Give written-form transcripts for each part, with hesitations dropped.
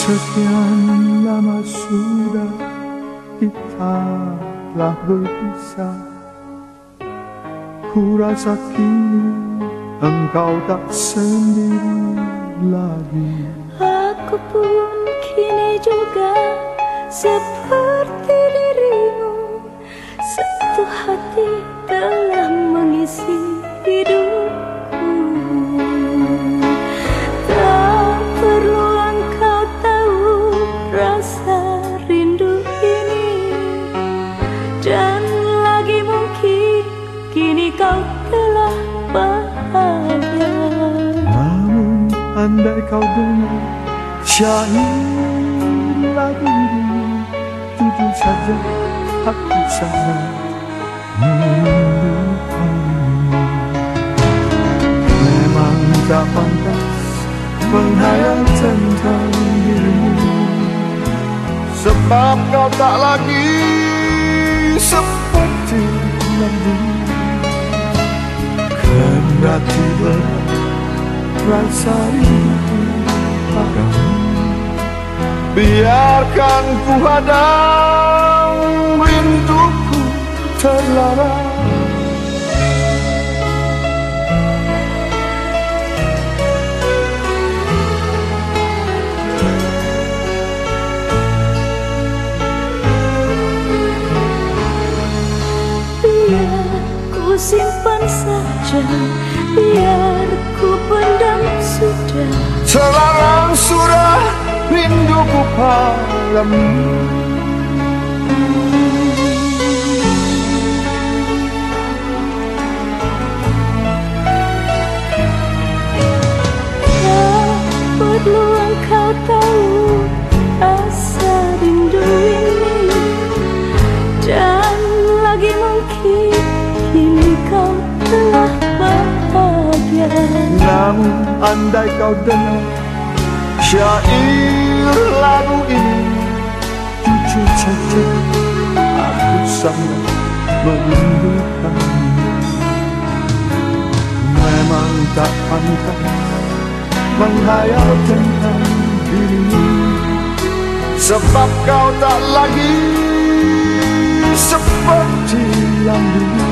Sekian lama sudah kita telah berpisah. Ku rasa kini engkau tak sendiri lagi. Aku pun kini juga seperti dirimu. Satu hati telah mengisi hidupku. Tak perlu engkau tahu rasa rindu ini. Dan lagi mungkin kini kau telah bahagia. Namun andai kau dengar syair lagu ini, jujur saja aku sangat merindukanmu. Memang tak pantas menghayal tentang dirimu, sebab kau tak lagi seperti yang dulu. Kan berarti berat rasa rindu padamu. Biarkan ku hadang rinduku terlarang. Biar ku simpan saja, biar ku pendam sudah. Terlarang sudah rinduku padamu. Tak perlu engkau tahu rasa rindu ini. Dan lagi mungkin kini kau telah bahagia. Namun andai kau dengar syair lagu ini, jujur saja aku sangat merindukanmu. Memang tak pantas menghayal tentang dirimu, sebab kau tak lagi seperti yang dulu.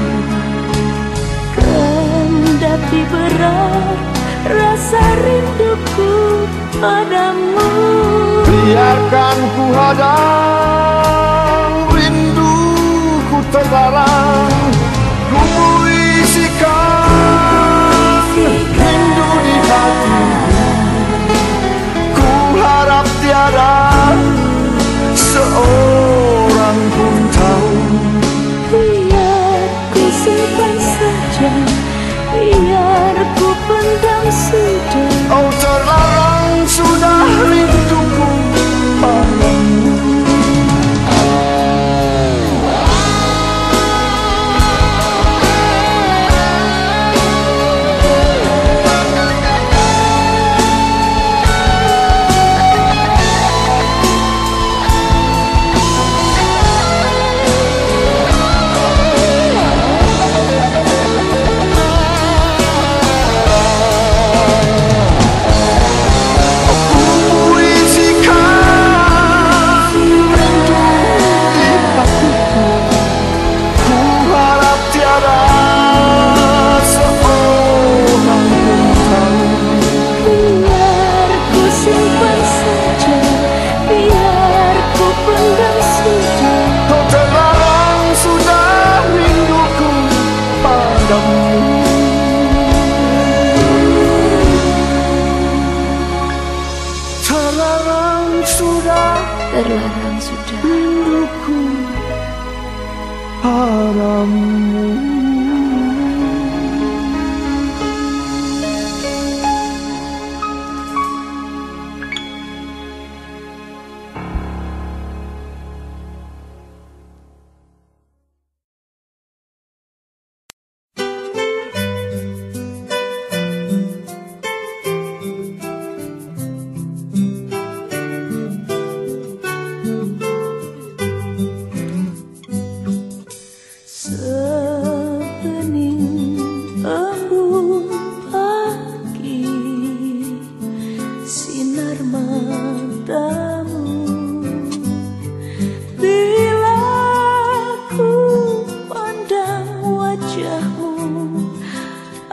Kendati berat rasa rinduku padamu, biarkan ku hadang rinduku terlarang. Ku puisikan rindu di hatiku. Ku harap tiada seorang pun tahu. biar ku simpan saja, biar ku pendam sudah. Oh, terlarang sudah rinduku padamu. Terlarang sudah rinduku padamu.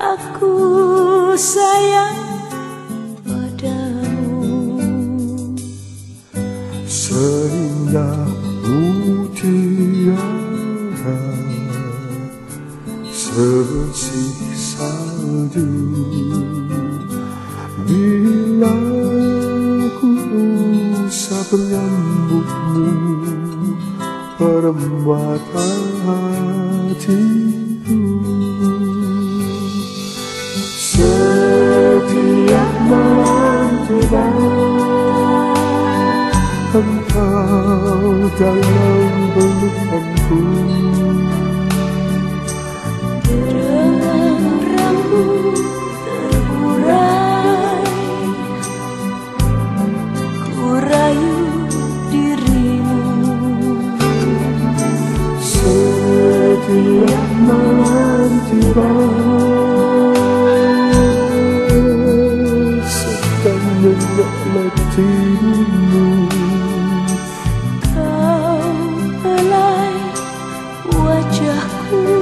aku sayang padamu. Seindah mutiara, sebersih salju, bila ku usap rambutmu, permata hatiku. Setiap malam tiba, engkau dalam pelukanku, dengan rambut terurai, ku rayu dirimu. setiap malam tiba, sedang menolak dirimu. Kau belai wajahku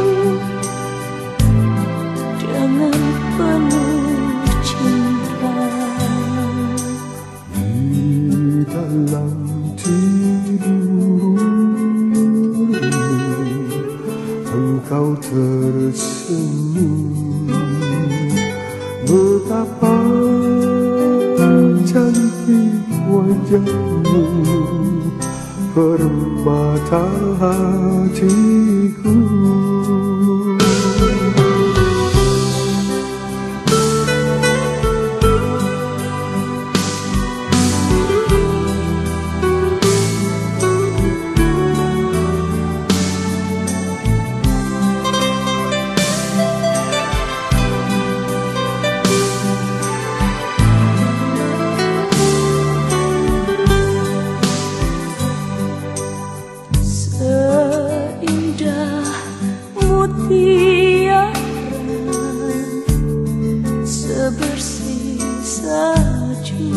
dengan penuh cinta. Di dalam tidurmu, engkau tersenyum, betapa cantik wajahmu, permata hatiku. Seindah mutiara, sebersih salju,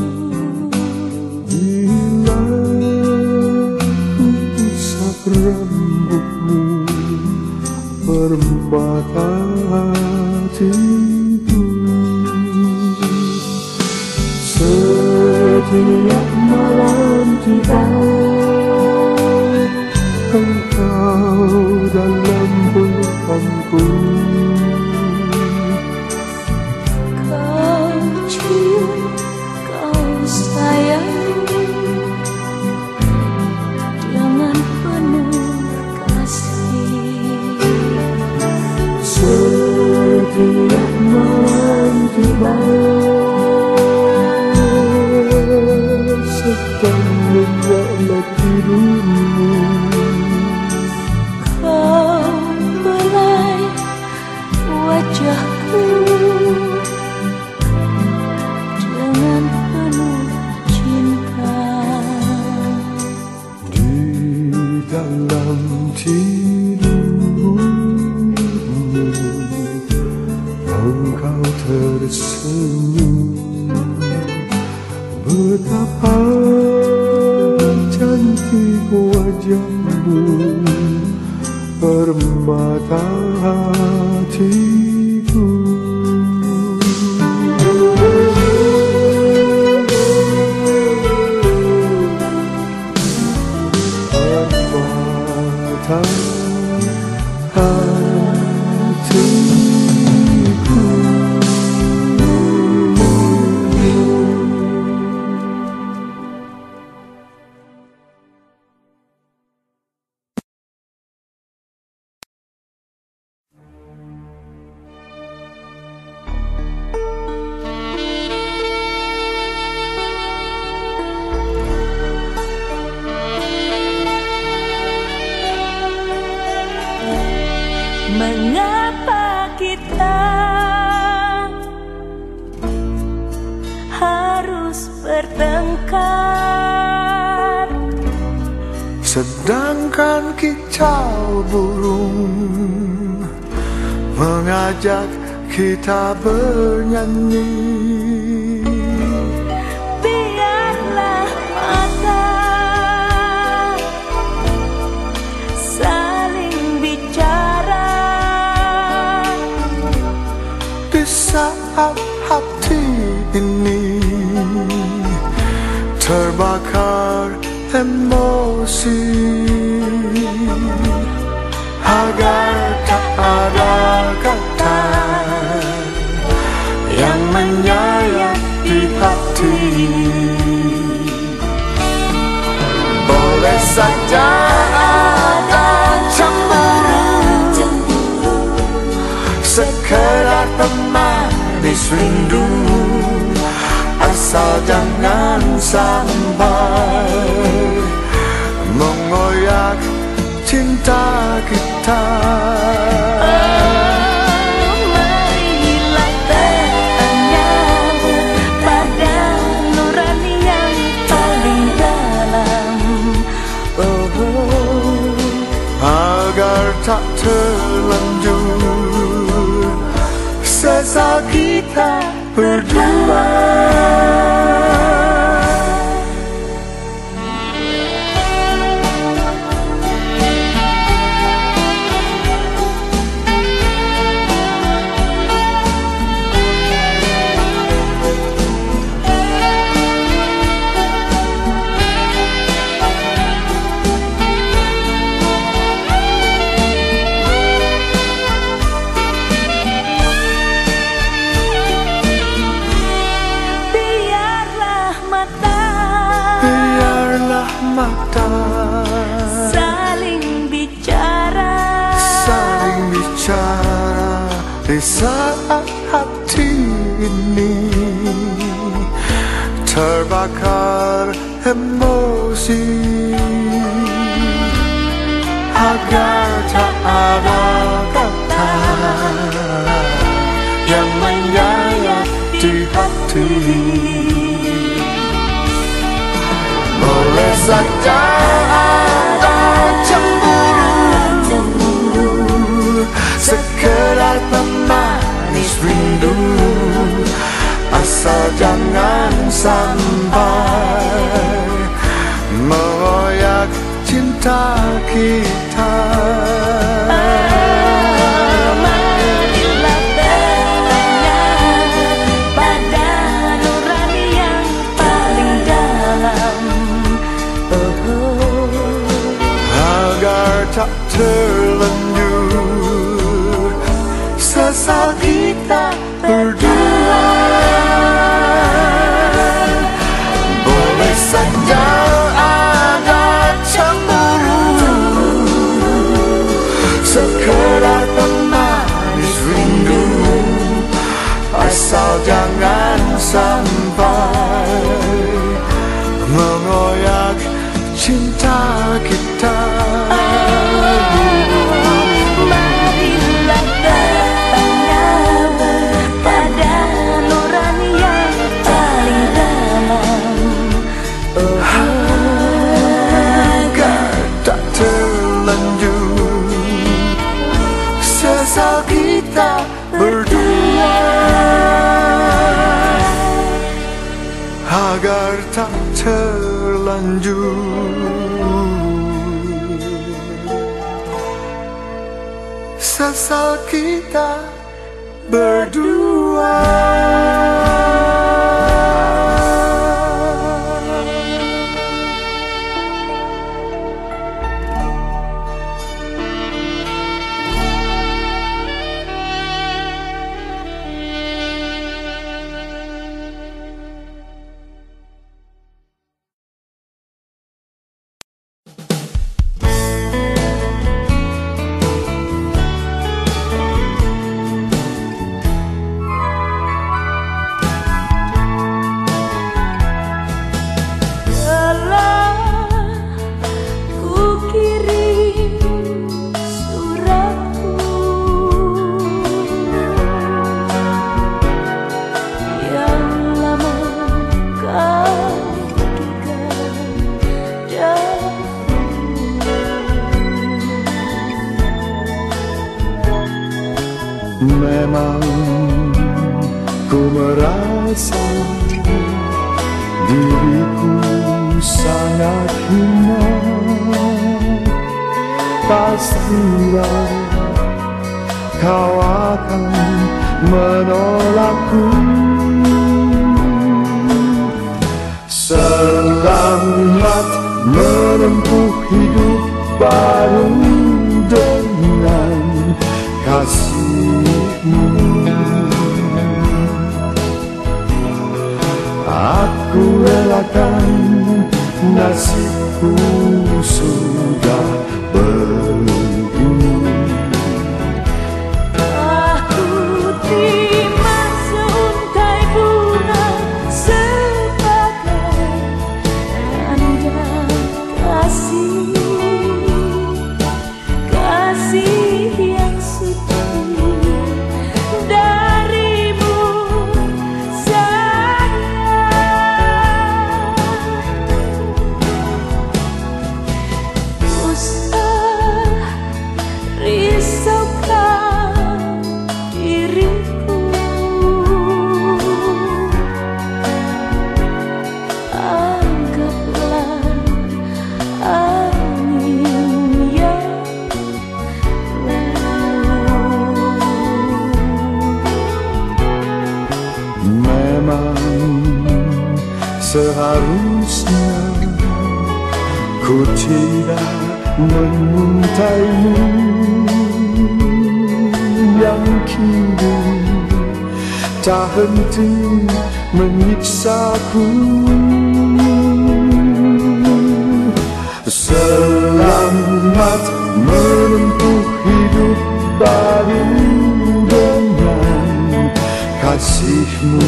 Bila ku usap rambutmu, permata hatiku. Setiap malam tiba, engkau dalam pelukanku, kau cium, kau sayang, dengan penuh kasih. setiap malam tiba, sedang menolak dirimu. Kau belai wajahku dengan penuh cinta. Di dalam tidurmu, engkau tersenyum, betapa cantik wajahmu, permata hatiku. Permata hatiku. Mengapa kita harus bertengkar, Sedangkan kicau burung mengajak kita bernyanyi. biarlah mata saling bicara, saat hati ini terbakar emosi, agar tak ada kata yang menyayat di hati. Boleh saja ada cemburu, sekedar pemanis rindu, asal jangan sampai mengoyak cinta kita. Marilah tanya pada nurani yang paling dalam, agar tak terlanjur sesal kita berdua. Mata saling bicara di saat hati ini terbakar emosi, agar tak ada kata yang menyayat di hati. Boleh saja ada cemburu, sekedar pemanis rindu, asal jangan sampai mengoyak cinta kita. Tak terlanjur sesal kita berdua. Boleh saja ada cemburu, sekedar pemanis rindu, asal jangan sampai mengoyak cinta kita. Marilah tanya pada nurani yang paling dalam, agar tak terlanjur sesal kita berdua. Agar tak terlanjur sesal kita berdua. Memang ku merasa diriku sangat hina. Pastilah kau akan menolakku. Selamat menempuh hidup baru dengan kasih-Mu. Aku relakan nasibku sudah begini. Aku terima seuntai bunga sebagai tanda kasih, kasih yang suci darimu sayang. Usah risaukan diriku, anggaplah angin yang lalu. Memang seharusnya ku tidak menguntaimu yang kini tak henti menyiksaku. Selamat menempuh hidup baru dengan kasih-Mu.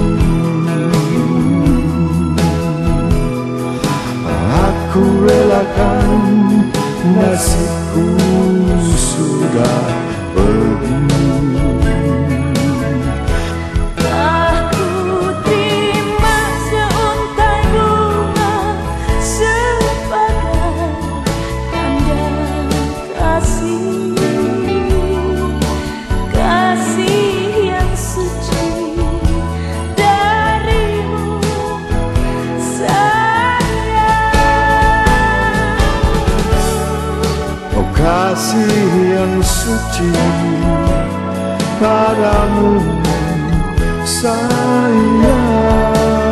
Aku relakan nasibku sudah begini. Aku terima seuntai bunga sebagai tanda kasih, kasih yang suci darimu sayang. Oh kasih yang suci padamu sayang.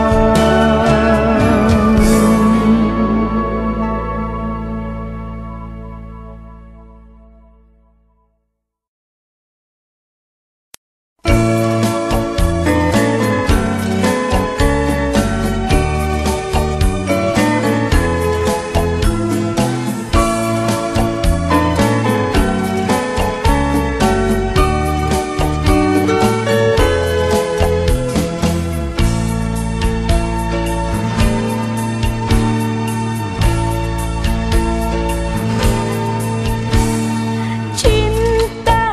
Cinta,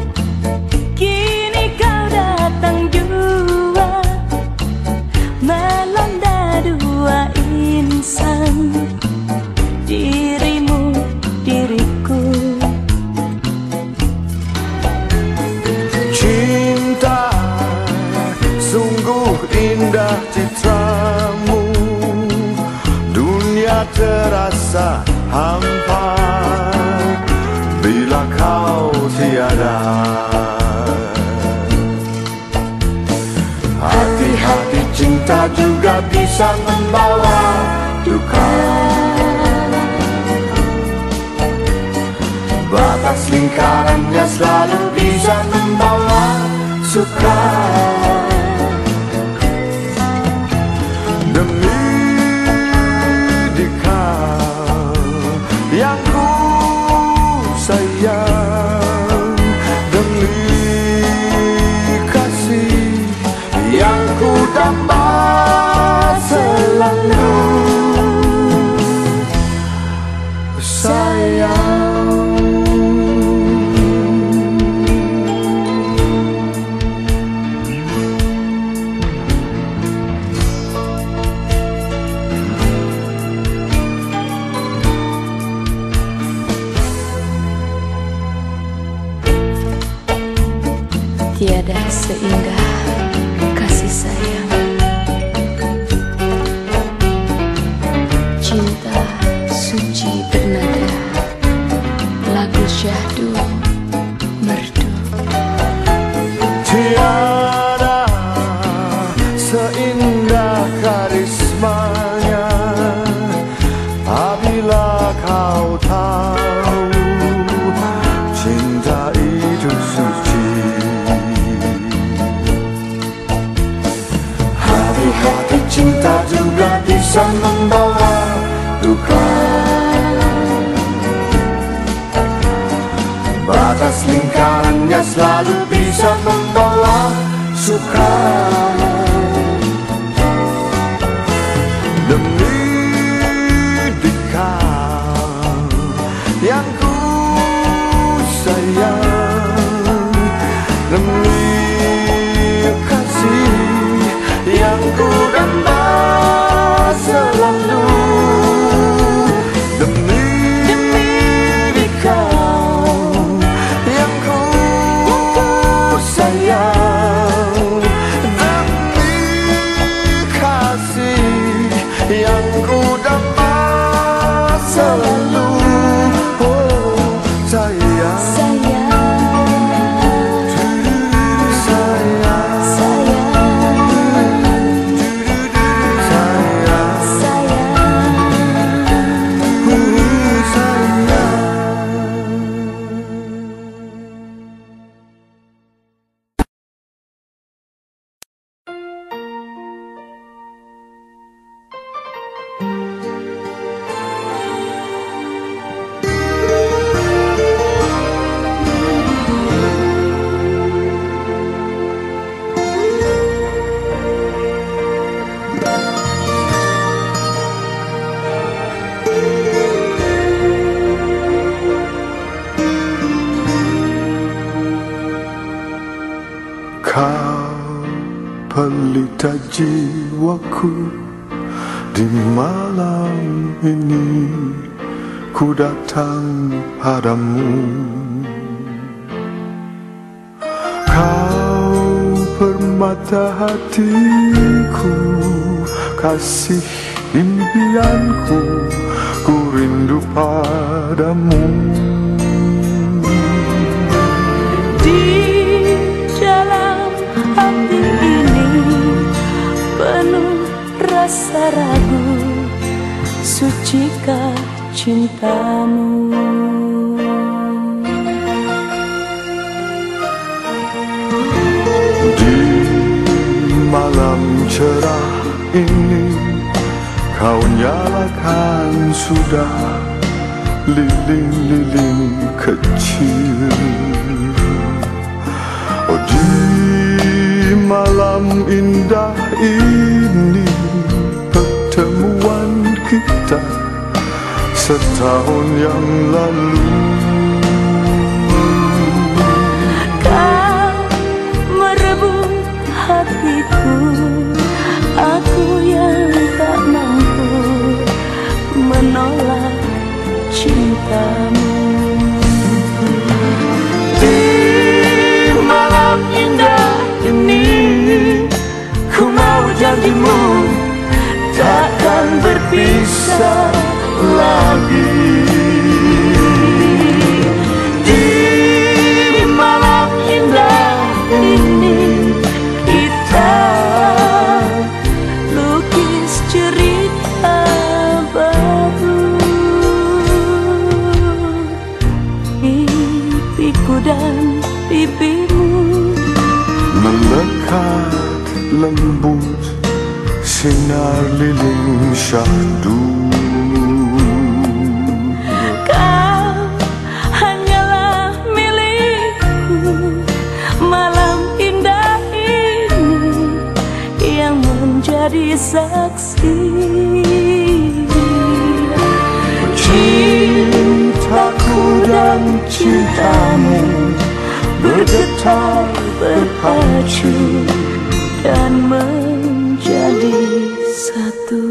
kini kau datang jua, melanda dua insan, dirimu, diriku. Cinta, sungguh indah citramu, dunia terasa hampa bila kau tiada. Hati-hati cinta juga bisa membawa duka, batas lingkarannya selalu bisa membawa suka. Demi dikau yang ku sayang, demi kasih yang ku damba selalu sayang. cinta juga bisa membawa duka. Batas lingkarannya selalu bisa membawa suka. Demi dikau yang ku sayang, demi kasih yang ku damba selalu, demi dikau yang ku sayang, demi kasih yang ku damba selalu. Oh sayang, kau pelita jiwaku. Di malam ini ku datang padamu. Kau permata hatiku, kasih impianku, ku rindu padamu. Di dalam hati ini penuh rasa ragu, sucikah cintamu? Di malam cerah ini kau nyalakan sudah lilin-lilin kecil. Oh di malam indah ini pertemuan kita setahun yang lalu. Kau merebut hatiku, aku yang tak mampu menolak cintamu. Di malam indah ini ku mau janjimu takkan berpisah lagi. Di malam indah ini kita Lukis cerita baru, pipiku dan pipimu melekat lembut sinar lilin syahdu. Kau hanyalah milikku, malam indah ini yang menjadi saksi. Cintaku dan cintamu bergetar berpacu dan menjadi satu.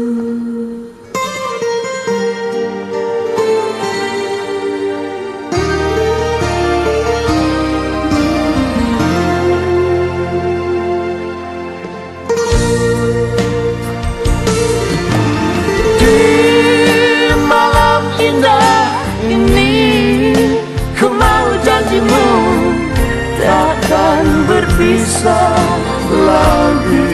Di malam indah ini ku mau janjimu takkan berpisah lagi.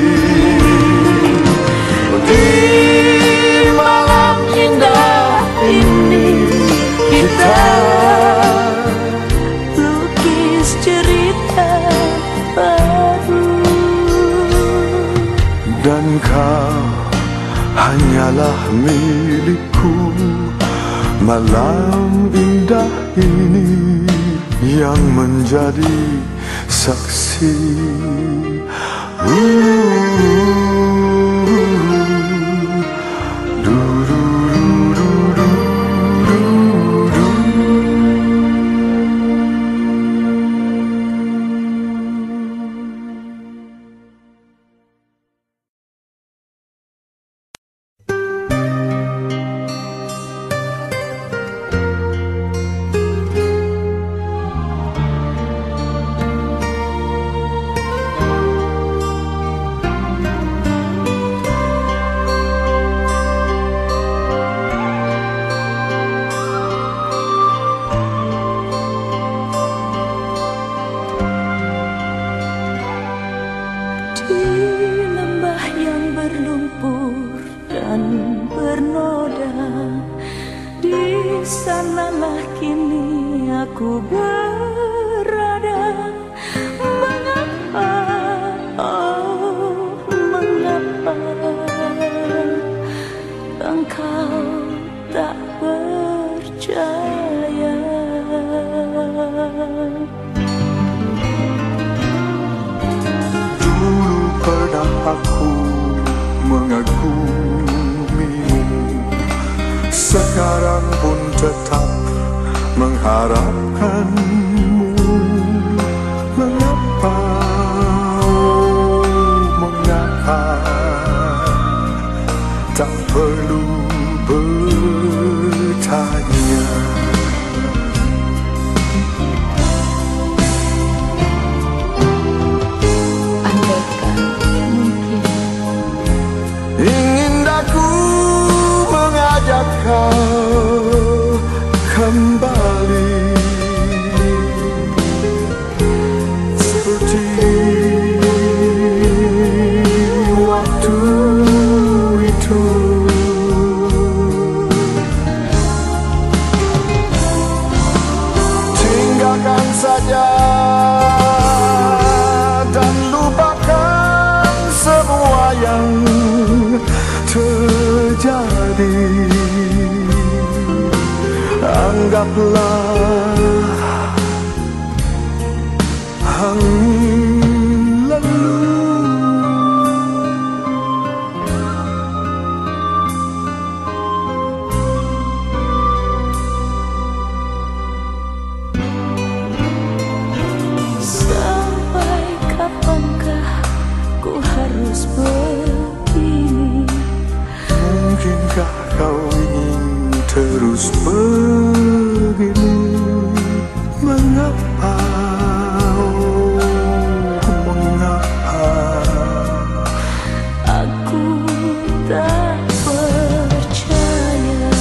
Di malam indah ini kita Lukis cerita baru. dan kau hanyalah milikku. Malam indah ini yang menjadi saksi. Sanalah kini aku berada. Mengapa, oh mengapa engkau tak percaya? Dulu pernah aku mengagumimu, sekarang pun tetap mengharapkanmu. Mengapa, oh, mengapa tak perlu bertanya. Andaikan mungkin ingin aku mengajak kau kembali seperti waktu itu. Tinggalkan saja dan lupakan semua yang terjadi. Anggaplah angin lalu. sampai kapankah ku harus begini? Mungkinkah kau ingin terus begini? Mengapa, oh, mengapa Aku tak percaya.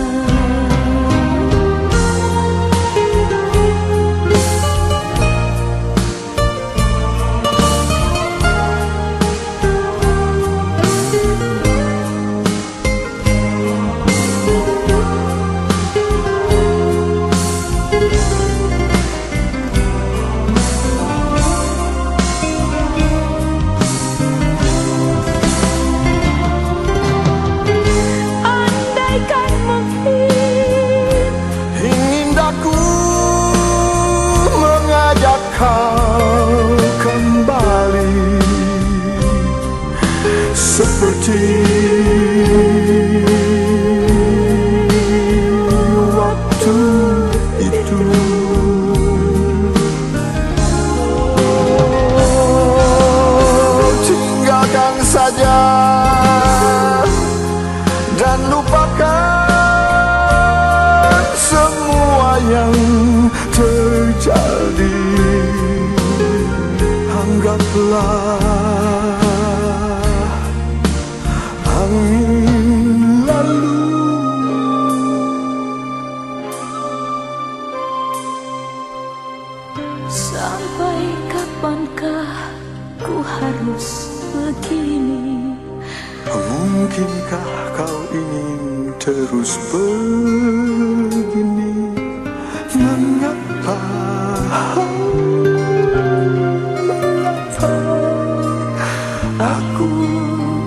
Andaikan mungkin ingin aku mengajak kau kembali seperti waktu itu. Oh, tinggalkan saja dan lupakan semua yang terjadi. Anggaplah angin lalu. sampai kapankah ku harus begini? Mungkinkah kau ingin terus begini? Mengapa, mengapa aku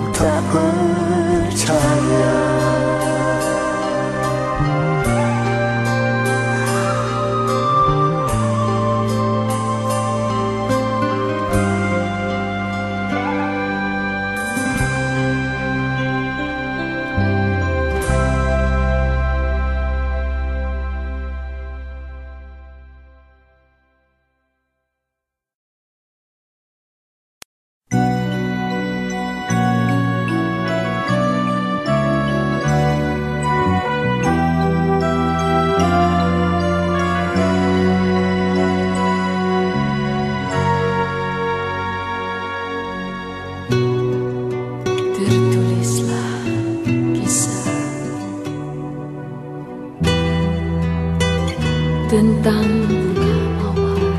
tentang bunga mawar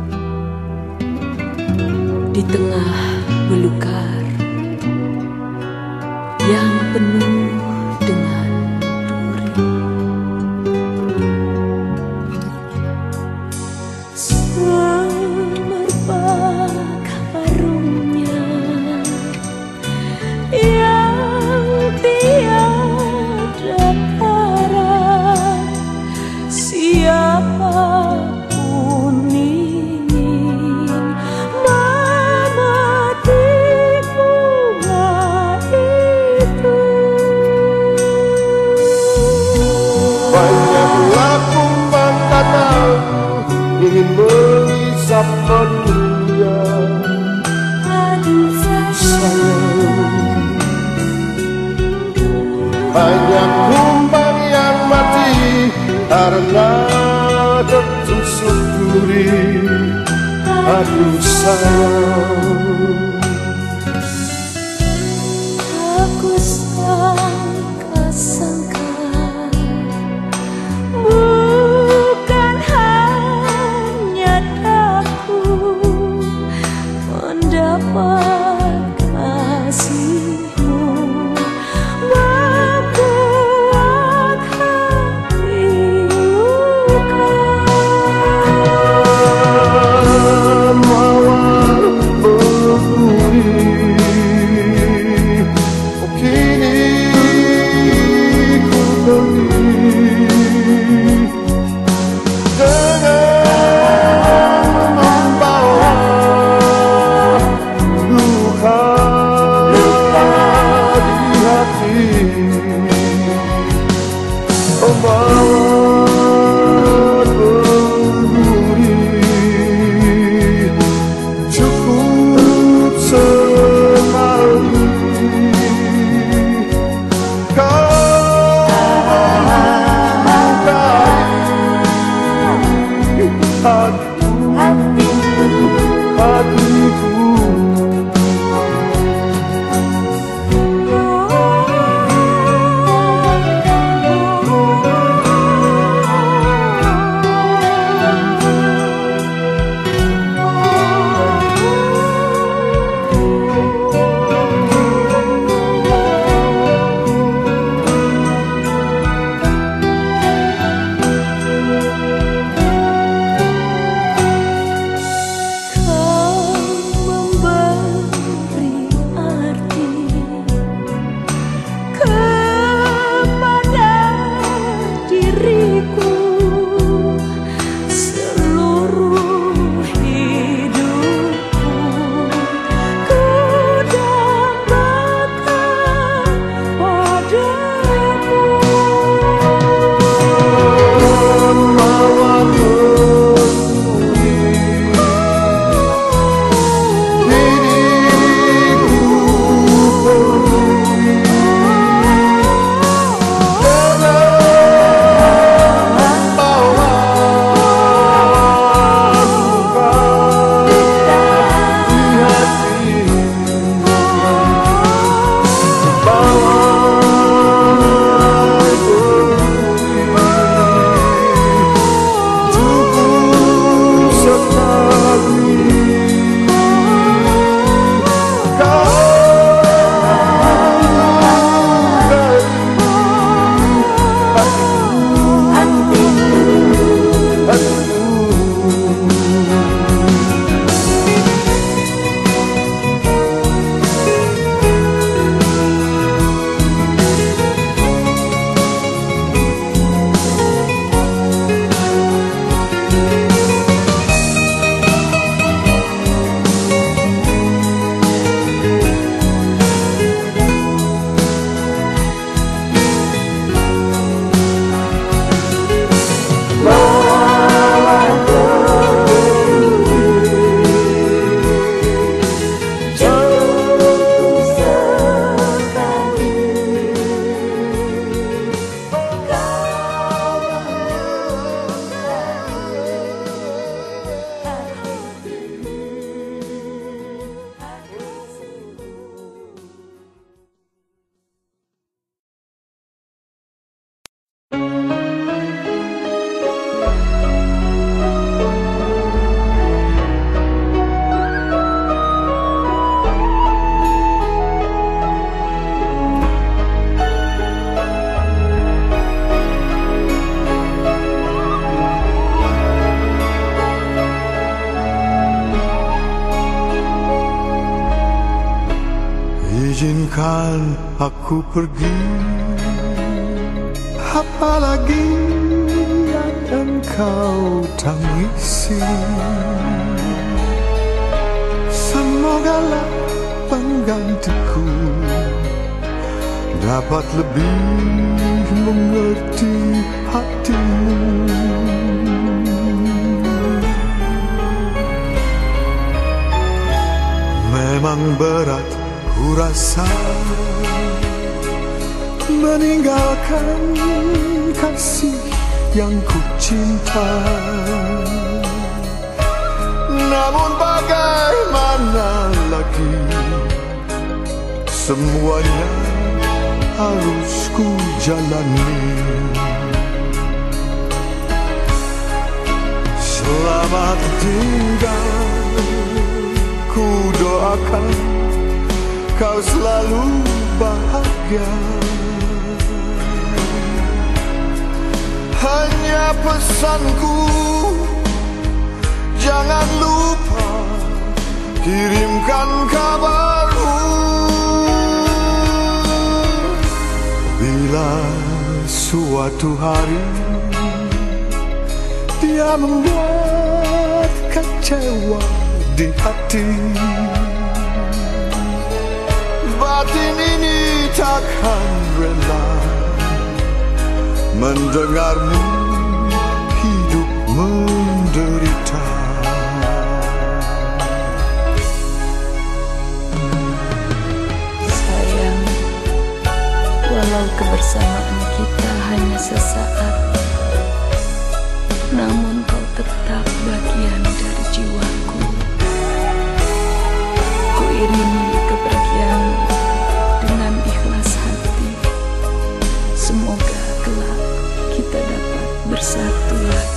di tengah belukar yang penuh dengan duri. Semerbak harumnya yang tiada tara, siapapun ingin memetik bunga itu. Banyaklah kumbang datang ingin mengisap dunia. Aduh sayang, Banyak kumbang yang mati karena tertusuk duri. Aduh sayang, aku sangka-sangka bukan hanya daku mendapat kasihmu, membuat hati luka. mawar berduri. Oh, kini ku beli dengan membawa luka. Izinkan aku pergi, apalagi yang engkau tangisi. Semogalah penggantiku dapat lebih mengerti hatimu. Memang berat ku rasa meninggalkan kasih yang ku cinta, namun bagaimana lagi, semuanya harus ku jalani. Selamat tinggal, ku doakan kau selalu bahagia. Hanya pesanku, jangan lupa kirimkan kabarmu bila suatu hari dia membuat kecewa di hati. Batin ini takkan rela mendengarmu hidup menderita. Sayang, walau kebersamaan kita hanya sesaat, namun kau tetap bagian dari jiwaku. Ku iringi kepergianmu dengan ikhlas hati. Semoga kelak kita dapat bersatu lagi.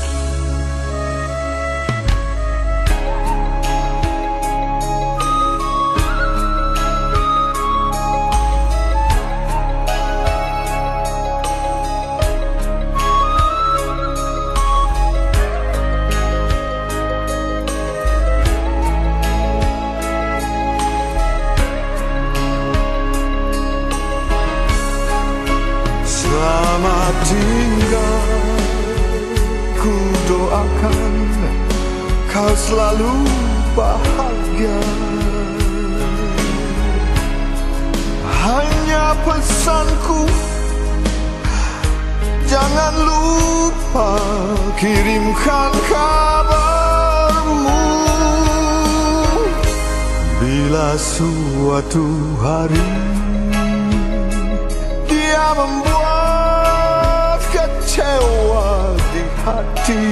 Selamat tinggal, ku doakan kau selalu bahagia. Hanya pesanku, jangan lupa kirimkan kabarmu bila suatu hari dia membuat kecewa di hati.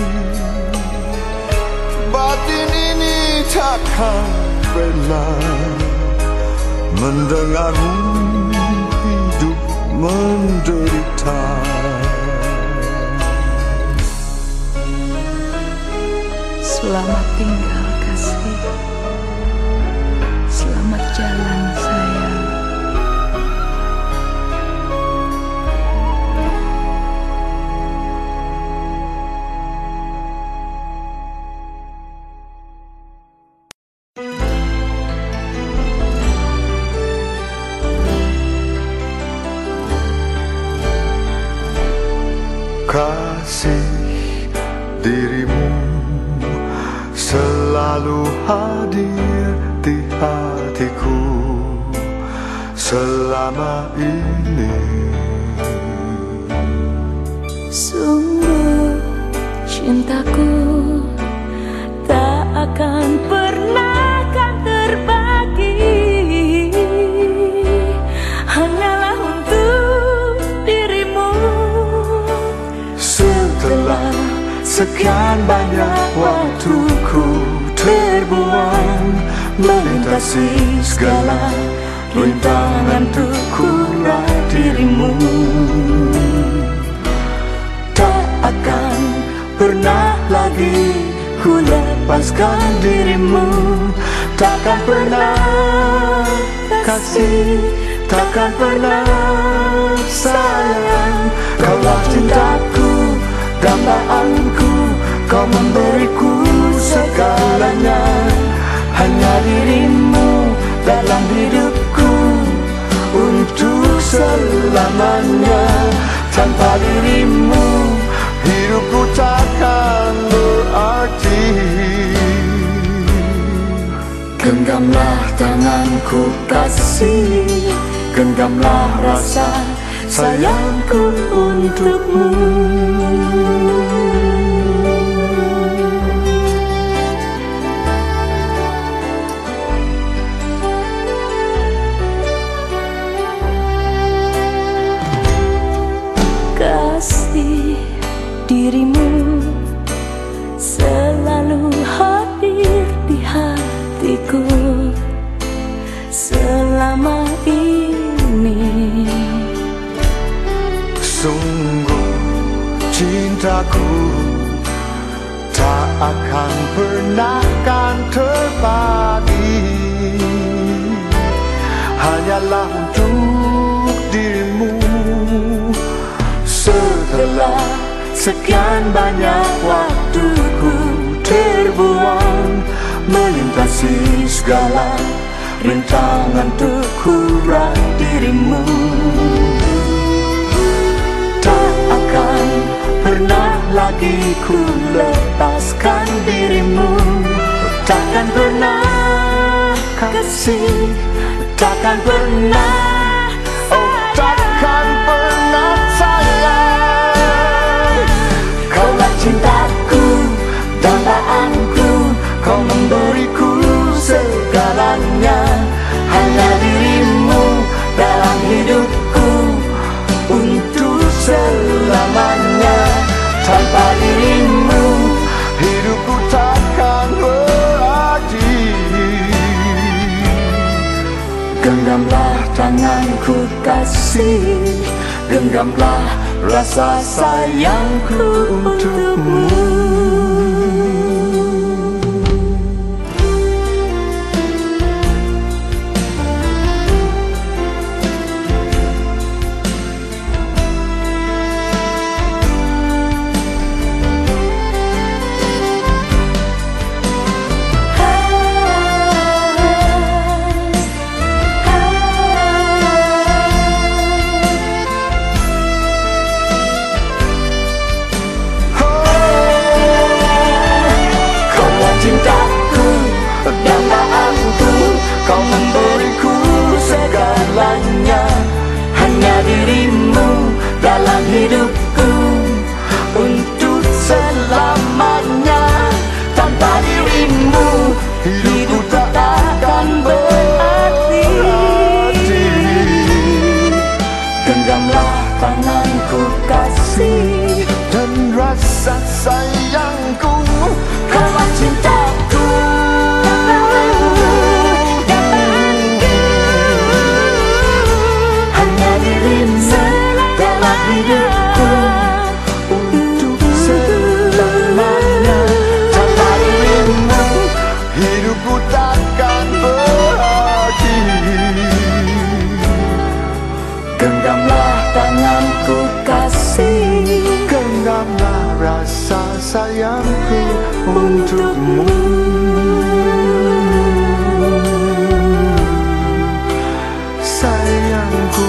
Batin ini takkan rela mendengarmu hidup menderita. Selamat tinggal kasih, selamat jalan sayang. Kasih dirimu selalu hadir di hatiku selama ini. Sungguh cintaku tak akan pernah kan terbagi, hanyalah untuk dirimu. Setelah sekian banyak waktuku terbuang melintasi segala rintangan untuk kurai dirimu, tak akan pernah lagi ku lepaskan dirimu. Takkan pernah kasih, takkan pernah sayang. Kaulah cintaku, dambaanku, kau memberiku segalanya. Hanya dirimu dalam hidupku. selamanya. Tanpa dirimu hidupku takkan berarti. Genggamlah tanganku kasih, genggamlah rasa sayangku untukmu. Kasih dirimu selalu hadir di hatiku selama ini. Sungguh cintaku tak akan pernah kan terbagi, hanyalah untuk dirimu. Setelah sekian banyak waktuku terbuang melintasi segala rintangan untuk kurai dirimu, tak akan pernah lagi ku lepaskan dirimu. Takkan pernah kasih, takkan pernah, oh takkan pernah sayang. Kaulah cintaku, dambaan,ku, kau memberiku segalanya. Hanya dirimu dalam hidupku untuk selamanya. Tanpa dirimu hidupku takkan berarti. Genggamlah tanganku kasih, genggamlah rasa sayangku untukmu. Kau memberiku segalanya. Hanya dirimu dalam hidupku untuk selamanya. Tanpa dirimu hidupku tak akan berarti. Genggamlah tanganku kasih dan rasa sayangku. Kaulah cintaku, hidupku untuk selamanya. Tanpa dirimu hidupku takkan berarti. Genggamlah tanganku kasih, genggamlah rasa sayangku untukmu. Sayangku,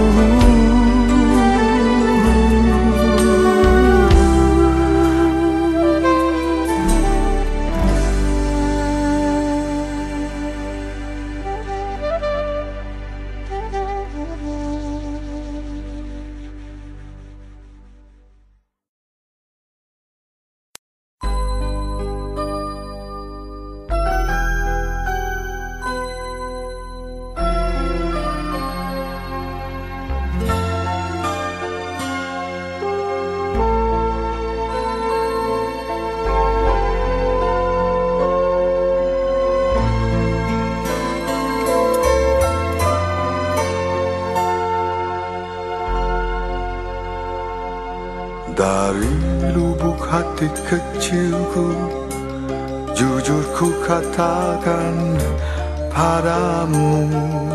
dari lubuk hati kecilku, jujur ku katakan padamu,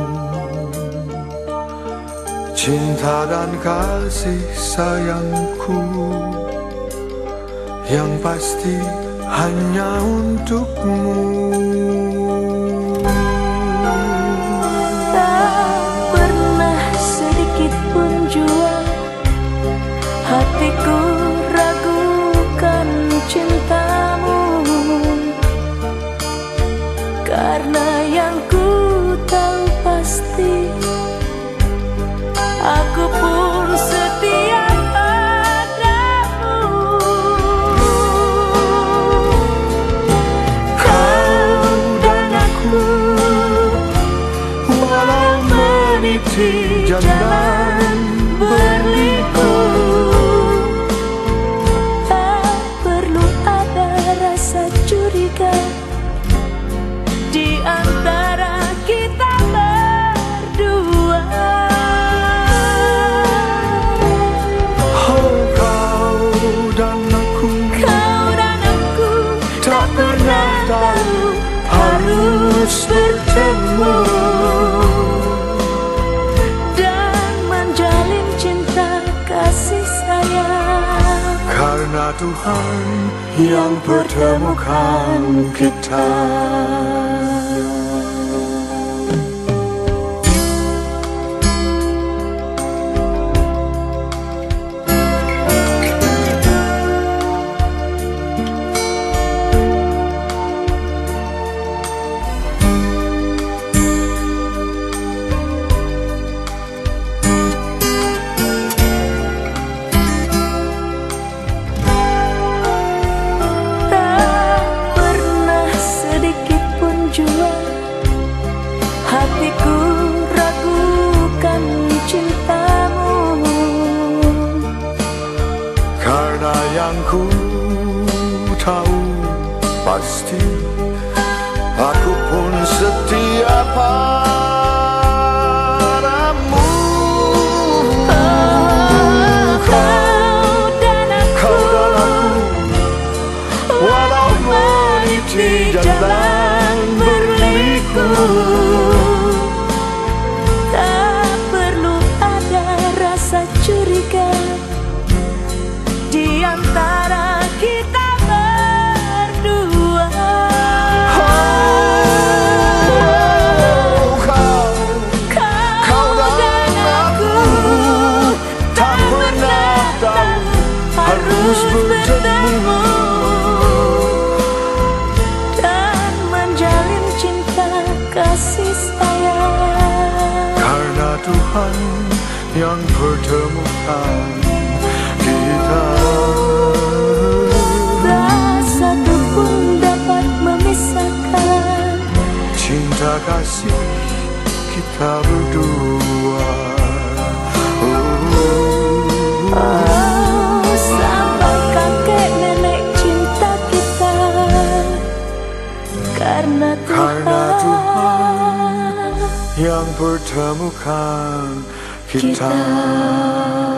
cinta dan kasih sayangku yang pasti hanya untukmu. Tak pernah sedikit meniti jalan berliku. Tak perlu ada rasa curiga di antara kita berdua. Oh, kau dan aku tak pernah tahu harus bertemu dan menjalin cinta kasih sayang, karena Tuhan yang pertemukan kita. hatiku ragukan cintamu, karena yang ku tahu pasti aku pun setia padamu. Kau dan aku walau meniti jalan berliku. Tak perlu ada rasa curiga di antara kita berdua. Kau dan aku tak pernah tahu harus bertemu dan menjalin cinta kasih sayang, karena Tuhan yang pertemukan kita. tak satu pun dapat memisahkan Cinta kasih kita berdua. Oh, sampai kakek nenek cinta kita, karena Tuhan yang pertemukan kita.